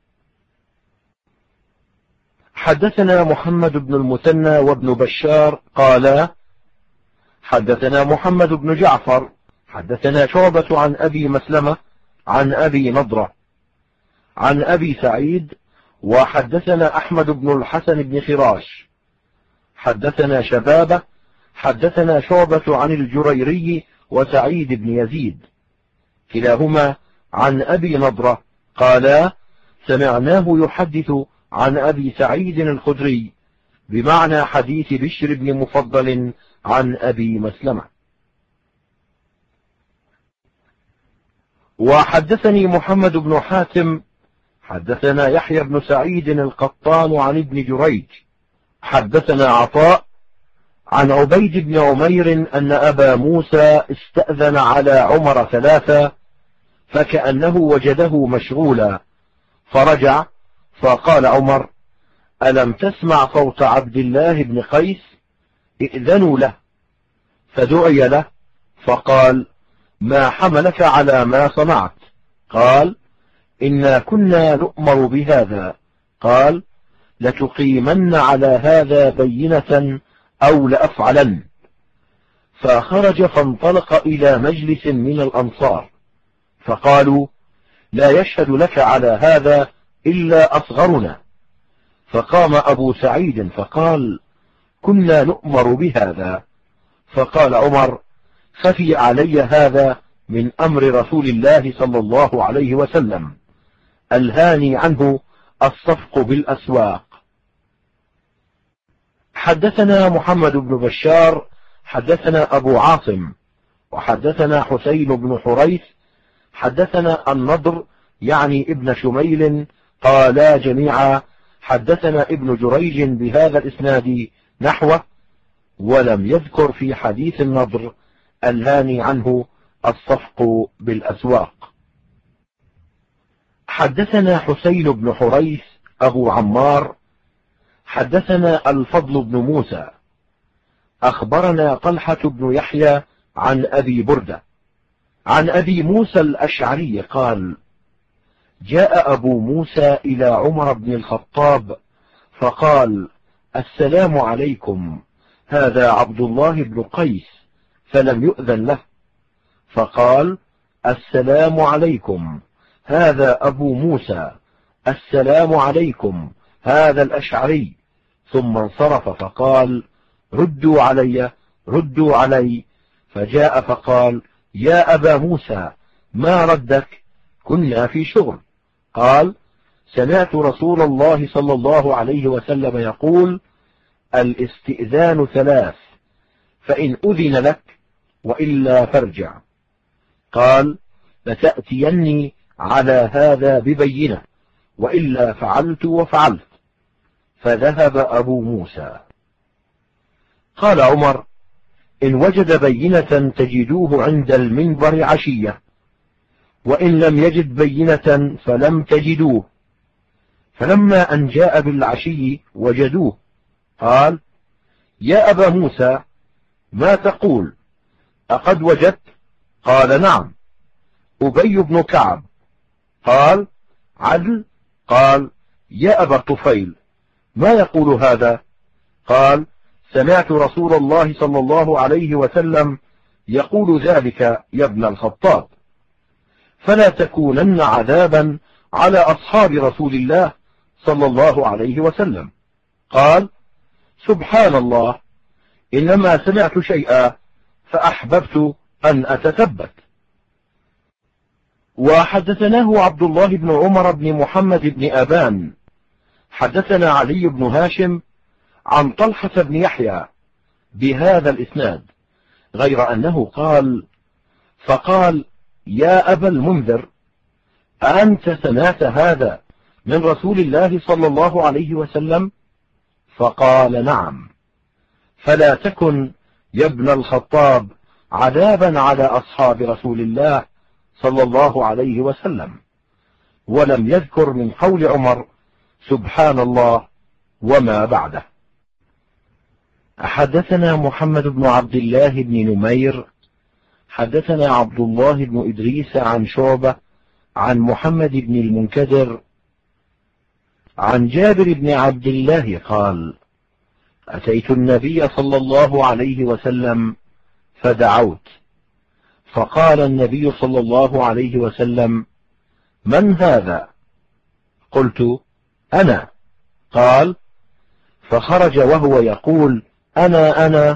حدثنا محمد بن المثنى وابن بشار قالا: حدثنا محمد بن جعفر حدثنا شعبة عن أبي مسلمة عن أبي نضرة عن أبي سعيد. وحدثنا أحمد بن الحسن بن خراش حدثنا شبابة حدثنا شعبة عن الجريري وسعيد بن يزيد كلاهما عن أبي نضرة قالا: سمعناه يحدث عن أبي سعيد الخدري بمعنى حديث بشر بن مفضل عن أبي مسلمة. وحدثني محمد بن حاتم حدثنا يحيى بن سعيد القطان عن ابن جريج حدثنا عطاء عن عبيد بن عمير أن أبا موسى استأذن على عمر 3 فكأنه وجده مشغولا فرجع فقال عمر: ألم تسمع صوت عبد الله بن قيس؟ ائذنوا له. فدعي له فقال: ما حملك على ما صنعت؟ قال: إنا كنا نؤمر بهذا. قال: لتقيمن على هذا بينة أو لأفعلن. فخرج فانطلق إلى مجلس من الأنصار فقالوا: لا يشهد لك على هذا إلا أصغرنا. فقام أبو سعيد فقال: كنا نؤمر بهذا. فقال عمر: خفي علي هذا من أمر رسول الله صلى الله عليه وسلم، ألهاني عنه الصفق بالأسواق. حدثنا محمد بن بشار حدثنا أبو عاصم وحدثنا حسين بن حريث حدثنا النضر يعني ابن شميل قالا جميعا: حدثنا ابن جريج بهذا الإسناد نحوه، ولم يذكر في حديث النضر ألهاني عنه الصفق بالأسواق. حدثنا حسين بن حريث أبو عمار حدثنا الفضل بن موسى أخبرنا طلحة بن يحيى عن أبي بردة عن أبي موسى الأشعري قال: جاء أبو موسى إلى عمر بن الخطاب فقال: السلام عليكم، هذا عبد الله بن قيس، فلم يؤذن له. فقال: السلام عليكم، هذا أبو موسى، السلام عليكم، هذا الأشعري. ثم انصرف فقال: ردوا علي ردوا علي. فجاء فقال: يا أبا موسى، ما ردك؟ كنا في شغل. قال: سمعت رسول الله صلى الله عليه وسلم يقول: الاستئذان 3، فإن أذن لك وإلا فارجع. قال: لتأتيني على هذا ببينة، وإلا فعلت وفعلت. فذهب أبو موسى. قال عمر: إن وجد بينة تجدوه عند المنبر عشية، وإن لم يجد بينة فلم تجدوه. فلما أن جاء بالعشي وجدوه. قال: يا أبا موسى، ما تقول؟ أقد وجدت؟ قال: نعم. أبي بن كعب. قال: عدل؟ قال: يا أبا الطفيل، ما يقول هذا؟ قال: سمعت رسول الله صلى الله عليه وسلم يقول ذلك يا ابن الخطاب، فلا تكونن عذابا على أصحاب رسول الله صلى الله عليه وسلم. قال: سبحان الله، إنما سمعت شيئا فأحببت أن أتثبت. وحدثناه عبد الله بن عمر بن محمد بن أبان حدثنا علي بن هاشم عن طلحة بن يحيى بهذا الإسناد، غير أنه قال: فقال: يا أبا المنذر، أنت سمعت هذا من رسول الله صلى الله عليه وسلم؟ فقال نعم. فلا تكن يا ابن الخطاب عذابا على أصحاب رسول الله صلى الله عليه وسلم. ولم يذكر من قول عمر سبحان الله وما بعده. حدثنا محمد بن عبد الله بن نمير حدثنا عبد الله بن إدريس عن شعبة عن محمد بن المنكدر عن جابر بن عبد الله قال: أتيت النبي صلى الله عليه وسلم فدعوت، فقال النبي صلى الله عليه وسلم: من هذا؟ قلت: أنا. قال: فخرج وهو يقول: أنا.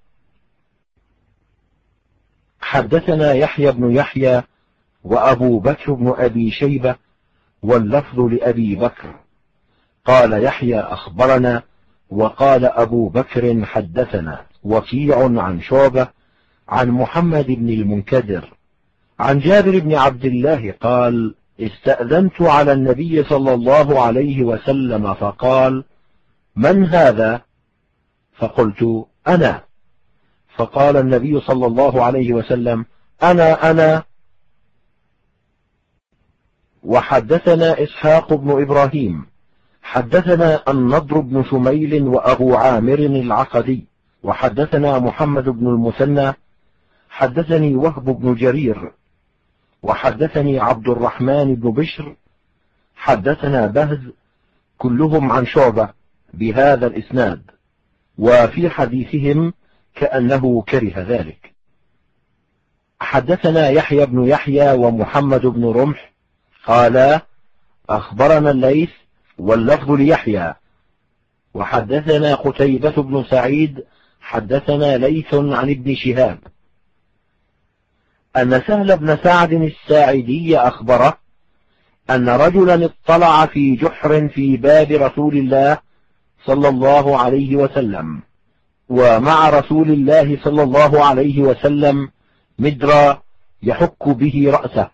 حدثنا يحيى بن يحيى وأبو بكر بن أبي شيبة واللفظ لأبي بكر. قال يحيى: أخبرنا، وقال أبو بكر: حدثنا وكيع عن شعبة عن محمد بن المنكدر عن جابر بن عبد الله قال: استأذنت على النبي صلى الله عليه وسلم فقال: من هذا؟ فقلت: أنا. فقال النبي صلى الله عليه وسلم: أنا. وحدثنا إسحاق بن إبراهيم حدثنا النضر بن شميل وأبو عامر العقدي وحدثنا محمد بن المثنى حدثني وهب بن جرير وحدثني عبد الرحمن بن بشر حدثنا بهز كلهم عن شعبة بهذا الإسناد، وفي حديثهم كأنه كره ذلك. حدثنا يحيى بن يحيى ومحمد بن رمح قالا: أخبرنا الليث واللفظ ليحيى. وحدثنا قتيبة بن سعيد حدثنا ليث عن ابن شهاب أن سهل بن سعد الساعدي أخبره أن رجلا اطلع في جحر في باب رسول الله صلى الله عليه وسلم، ومع رسول الله صلى الله عليه وسلم مدرى يحك به رأسه،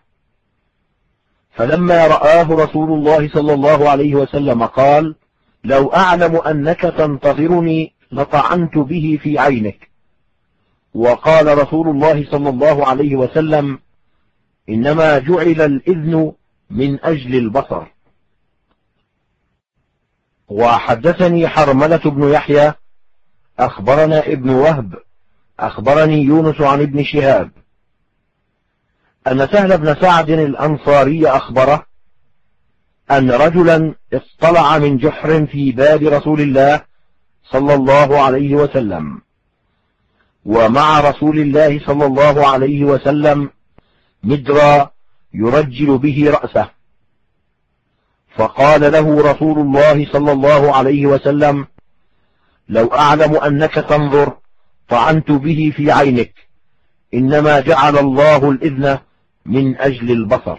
فلما رآه رسول الله صلى الله عليه وسلم قال: لو أعلم أنك تنتظرني لطعنت به في عينك. وقال رسول الله صلى الله عليه وسلم: إنما جعل الإذن من أجل البصر. وحدثني حرملة بن يحيى أخبرنا ابن وهب أخبرني يونس عن ابن شهاب أن سهل بن سعد الأنصاري أخبره أن رجلا اطلع من جحر في باب رسول الله صلى الله عليه وسلم، ومع رسول الله صلى الله عليه وسلم مدرى يرجل به رأسه، فقال له رسول الله صلى الله عليه وسلم: لو أعلم أنك تنظر طعنت به في عينك، إنما جعل الله الإذن من أجل البصر.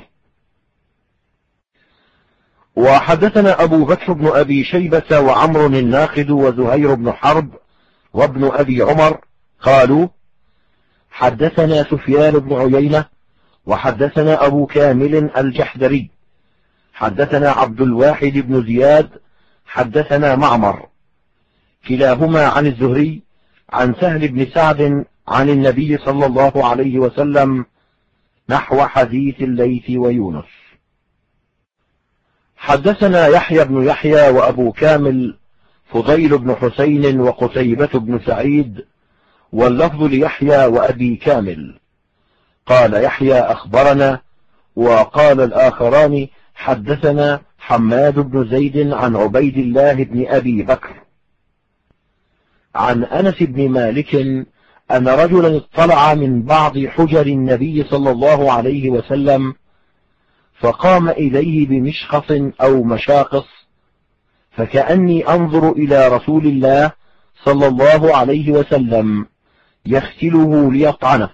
وحدثنا أبو بكر بن أبي شيبة وعمر الناقد وزهير بن حرب وابن أبي عمر قالوا: حدثنا سفيان بن عيينة وحدثنا أبو كامل الجحدري حدثنا عبد الواحد بن زياد حدثنا معمر كلاهما عن الزهري عن سهل بن سعد عن النبي صلى الله عليه وسلم نحو حديث الليث ويونس. حدثنا يحيى بن يحيى وأبو كامل فضيل بن حسين وقتيبة بن سعيد واللفظ ليحيى وأبي كامل. قال يحيى: أخبرنا، وقال الآخران: حدثنا حماد بن زيد عن عبيد الله بن أبي بكر عن أنس بن مالك أن رجلا اطلع من بعض حجر النبي صلى الله عليه وسلم فقام إليه بمشخص أو مشاقص، فكأني أنظر إلى رسول الله صلى الله عليه وسلم يختله ليطعنه.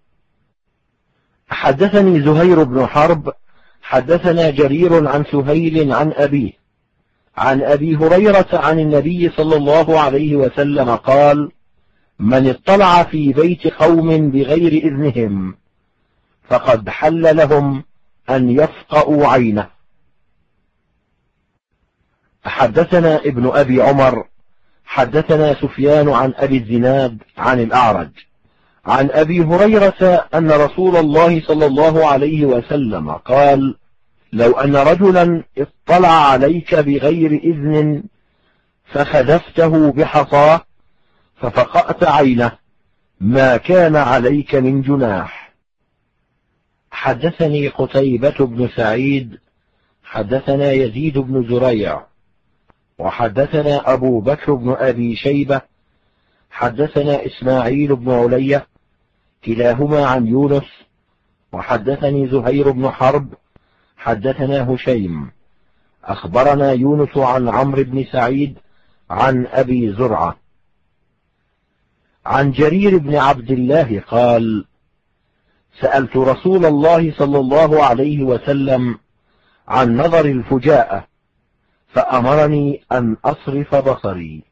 حدثني زهير بن حرب حدثنا جرير عن سهيل عن أبيه عن أبي هريرة عن النبي صلى الله عليه وسلم قال: من اطلع في بيت قوم بغير إذنهم فقد حل لهم أن يفقأوا عينه. حدثنا ابن أبي عمر حدثنا سفيان عن أبي الزناد عن الأعرج عن أبي هريرة أن رسول الله صلى الله عليه وسلم قال: لو أن رجلا اطلع عليك بغير إذن فخذفته بحصاه ففقأت عينه ما كان عليك من جناح. حدثني قتيبة بن سعيد حدثنا يزيد بن زريع وحدثنا أبو بكر بن أبي شيبة حدثنا إسماعيل بن علية كلاهما عن يونس وحدثني زهير بن حرب حدثنا هشيم أخبرنا يونس عن عمرو بن سعيد عن أبي زرعة عن جرير بن عبد الله قال: سألت رسول الله صلى الله عليه وسلم عن نظر الفجاءة فأمرني أن أصرف بصري.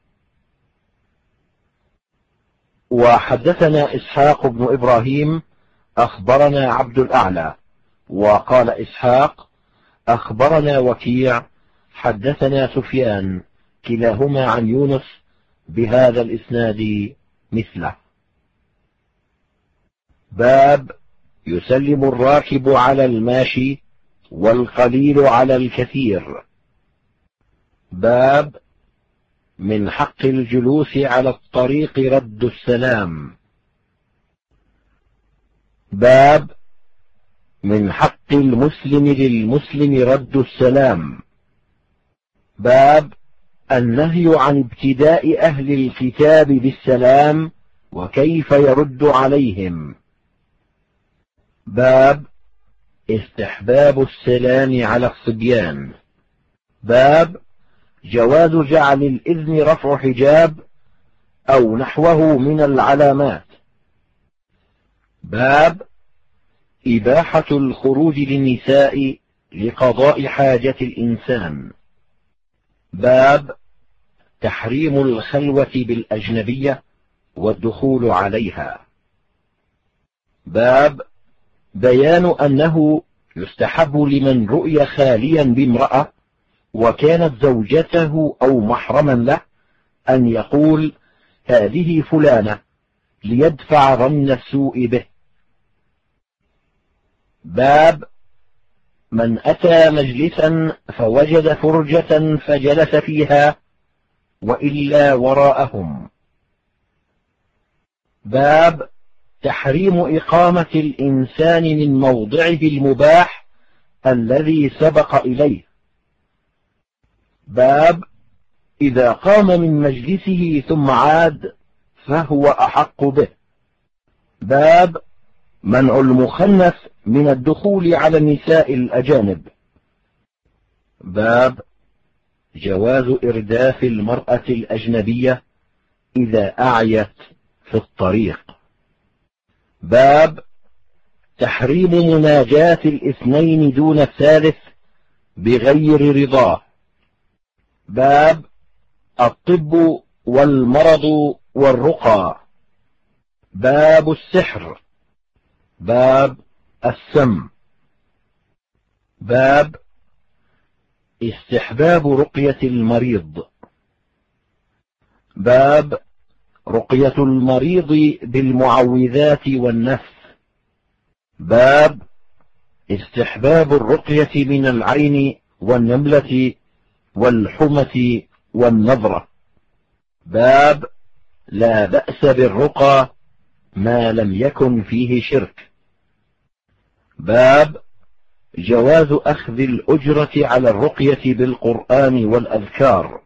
وحدثنا إسحاق بن إبراهيم أخبرنا عبد الأعلى وقال إسحاق أخبرنا وكيع حدثنا سفيان كلاهما عن يونس بهذا الإسناد مثله. باب يسلم الراكب على الماشي والقليل على الكثير. باب من حق الجلوس على الطريق رد السلام. باب من حق المسلم للمسلم رد السلام. باب النهي عن ابتداء أهل الكتاب بالسلام وكيف يرد عليهم. باب استحباب السلام على الصبيان. باب جواز جعل الإذن رفع حجاب أو نحوه من العلامات. باب إباحة الخروج للنساء لقضاء حاجة الإنسان. باب تحريم الخلوة بالأجنبية والدخول عليها. باب بيان أنه يستحب لمن رؤي خاليا بامرأة وكانت زوجته أو محرما له أن يقول: هذه فلانة، ليدفع ظن السوء به. باب من أتى مجلسا فوجد فرجة فجلس فيها وإلا وراءهم. باب تحريم إقامة الإنسان من موضعه المباح الذي سبق إليه. باب إذا قام من مجلسه ثم عاد فهو أحق به. باب منع المخنث من الدخول على النساء الأجانب. باب جواز إرداف المرأة الأجنبية إذا أعيت في الطريق. باب تحريم مناجاة الاثنين دون الثالث بغير رضاه. باب الطب والمرض والرقى. باب السحر. باب السم. باب استحباب رقية المريض. باب رقية المريض بالمعوذات والنفس. باب استحباب الرقية من العين والنملة والحمة والنضرة. باب لا بأس بالرقى ما لم يكن فيه شرك. باب جواز أخذ الأجرة على الرقية بالقرآن والأذكار.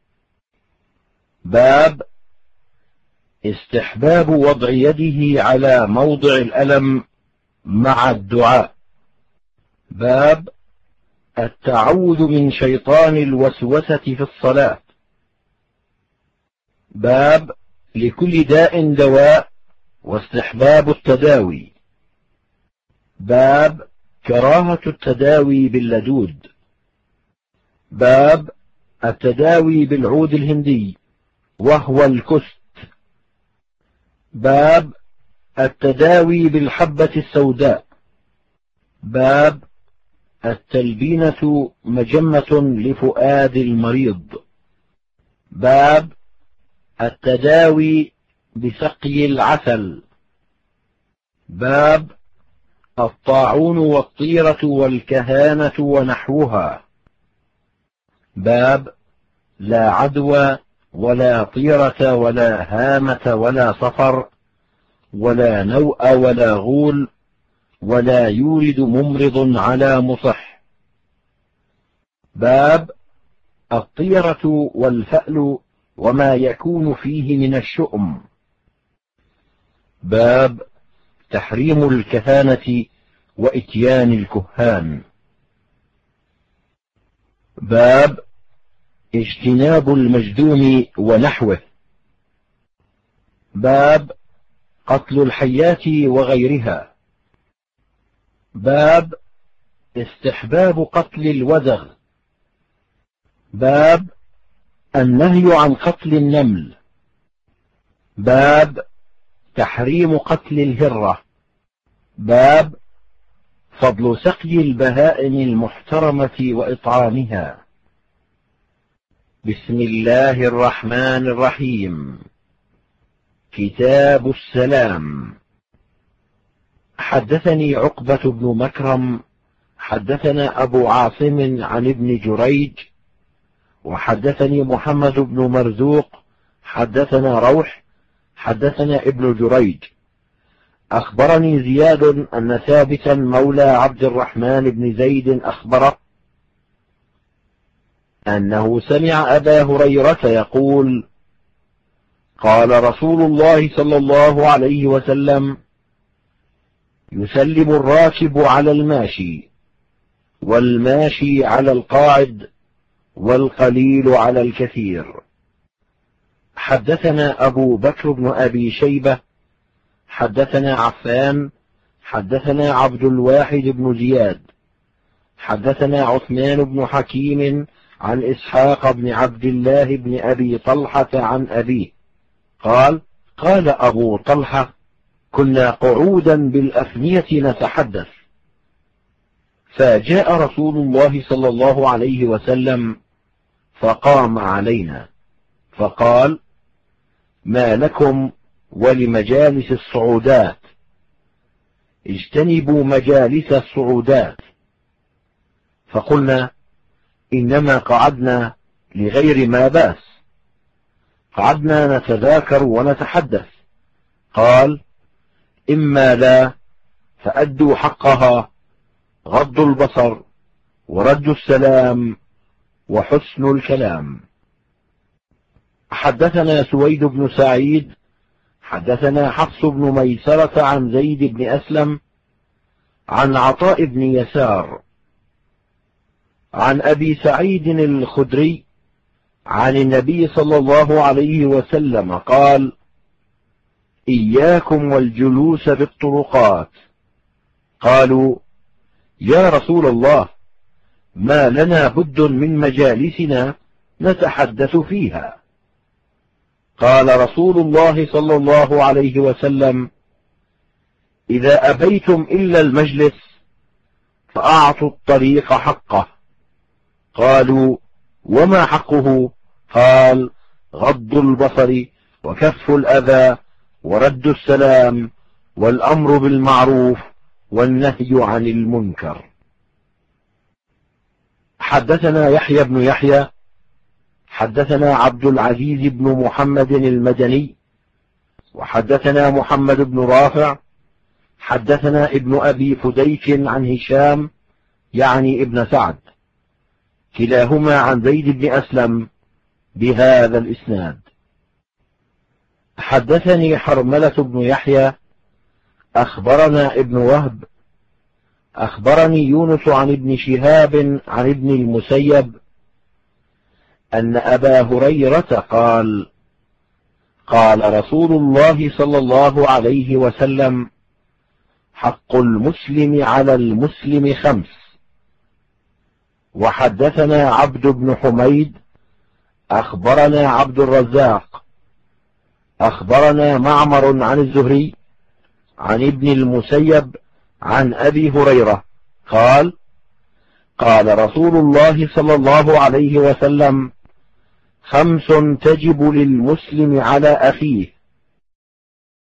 باب استحباب وضع يده على موضع الألم مع الدعاء. باب التعوذ من شيطان الوسوسة في الصلاة. باب لكل داء دواء واستحباب التداوي. باب كراهة التداوي باللدود. باب التداوي بالعود الهندي وهو الكست. باب التداوي بالحبة السوداء. باب التلبينة مجمة لفؤاد المريض. باب التداوي بسقي العسل. باب الطاعون والطيرة والكهانة ونحوها. باب لا عدوى ولا طيرة ولا هامة ولا صفر ولا نوء ولا غول ولا يورد ممرض على مصح. باب الطيرة والفأل وما يكون فيه من الشؤم. باب تحريم الكهانة وإتيان الكهان. باب اجتناب المجذوم ونحوه. باب قتل الحيات وغيرها. باب استحباب قتل الوزغ. باب النهي عن قتل النمل. باب تحريم قتل الهرة. باب فضل سقي البهائم المحترمة وإطعامها. بسم الله الرحمن الرحيم. كتاب السلام. حدثني عقبة بن مكرم حدثنا أبو عاصم عن ابن جريج وحدثني محمد بن مرزوق حدثنا روح حدثنا ابن جريج أخبرني زياد أن ثابتا مولى عبد الرحمن بن زيد أخبره أنه سمع أبا هريرة يقول: قال رسول الله صلى الله عليه وسلم: يسلم الراكب على الماشي، والماشي على القاعد، والقليل على الكثير. حدثنا أبو بكر بن أبي شيبة حدثنا عفان حدثنا عبد الواحد بن زياد حدثنا عثمان بن حكيم عن إسحاق بن عبد الله بن أبي طلحة عن أبيه قال: قال أبو طلحة: كنا قعودا بالأفنية نتحدث، فجاء رسول الله صلى الله عليه وسلم فقام علينا فقال: ما لكم ولمجالس الصعودات؟ اجتنبوا مجالس الصعودات. فقلنا: إنما قعدنا لغير ما باس، قعدنا نتذاكر ونتحدث. قال: إما لا فأدوا حقها، غض البصر ورد السلام وحسن الكلام. حدثنا سويد بن سعيد حدثنا حفص بن ميسرة عن زيد بن أسلم عن عطاء بن يسار عن أبي سعيد الخدري عن النبي صلى الله عليه وسلم قال: إياكم والجلوس بالطرقات. قالوا: يا رسول الله، ما لنا بد من مجالسنا نتحدث فيها. قال رسول الله صلى الله عليه وسلم: إذا أبيتم إلا المجلس فأعطوا الطريق حقه. قالوا: وما حقه؟ قال: غض البصر وكف الأذى ورد السلام والأمر بالمعروف والنهي عن المنكر. حدثنا يحيى بن يحيى حدثنا عبد العزيز بن محمد المدني وحدثنا محمد بن رافع حدثنا ابن أبي فديك عن هشام يعني ابن سعد كلاهما عن زيد بن أسلم بهذا الإسناد. حدثني حرملة بن يحيى أخبرنا ابن وهب أخبرني يونس عن ابن شهاب عن ابن المسيب أن أبا هريرة قال: قال رسول الله صلى الله عليه وسلم: حق المسلم على المسلم 5. وحدثنا عبد بن حميد أخبرنا عبد الرزاق أخبرنا معمر عن الزهري عن ابن المسيب عن أبي هريرة قال: قال رسول الله صلى الله عليه وسلم: 5 تجب للمسلم على أخيه